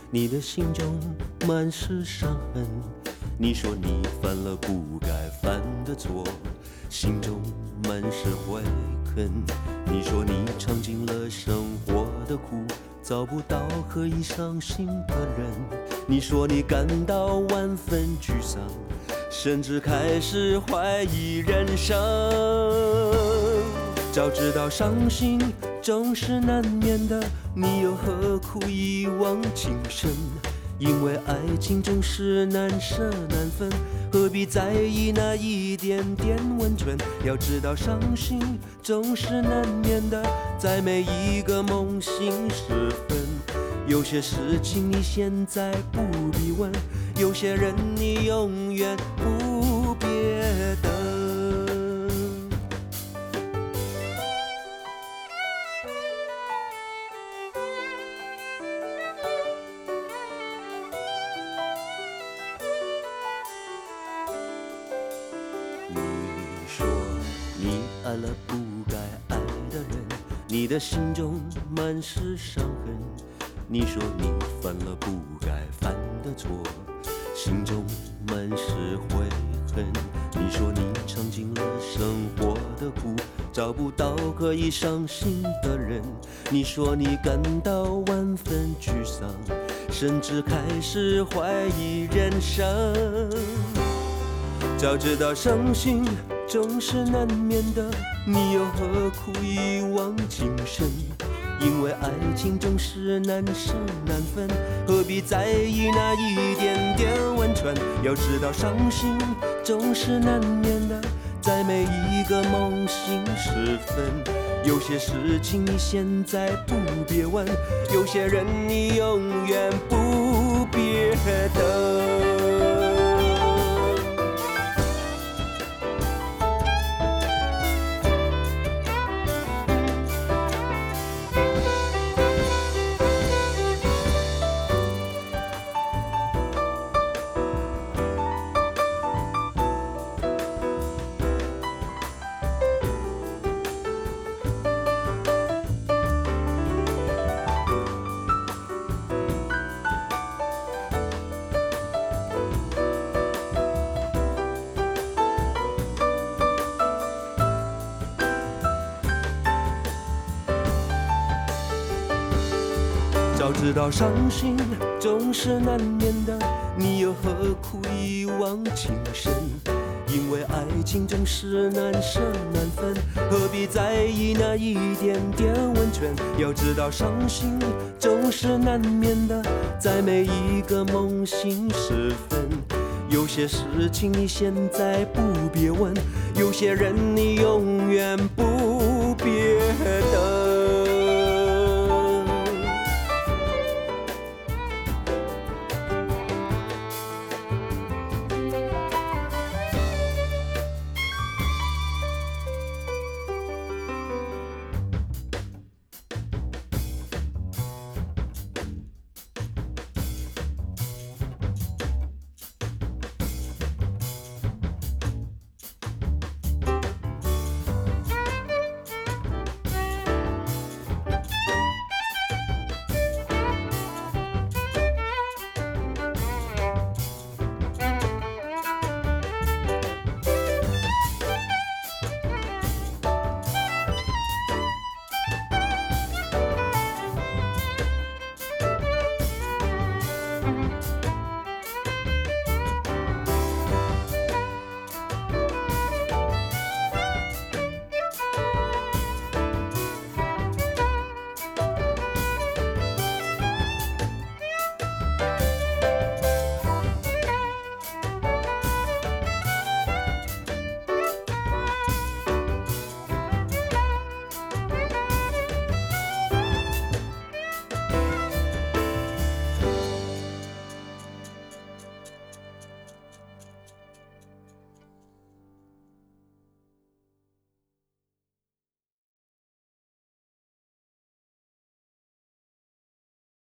你的心中满是伤痕。你说你犯了不该犯的错，心中满是悔恨。你说你尝尽了生活的苦，找不到可以伤心的人。你说你感到万分沮丧，甚至开始怀疑人生。早知道伤心总是难免的，你又何苦一往情深？因为爱情总是难舍难分，何必在意那一点点温存？要知道伤心总是难免的，在每一个梦醒时分。有些事情你现在不必问，有些人你永远不别等。你说你爱了不该爱的人，你的心中满是伤痕。你说你犯了不该犯的错，心中满是悔恨。你说你尝尽了生活的苦，找不到可以伤心的人。你说你感到万分沮丧，甚至开始怀疑人生。早知道伤心总是难免的，你又何苦一往情深？因为爱情总是难舍难分，何必在意那一点点温存？要知道伤心总是难免的，在每一个梦醒时分。有些事情你现在不别问，有些人你永远不别等。早知道伤心总是难免的，你又何苦一往情深？因为爱情总是难舍难分，何必在意那一点点温存？要知道伤心总是难免的，在每一个梦醒时分。有些事情你现在不别问，有些人你永远不别等。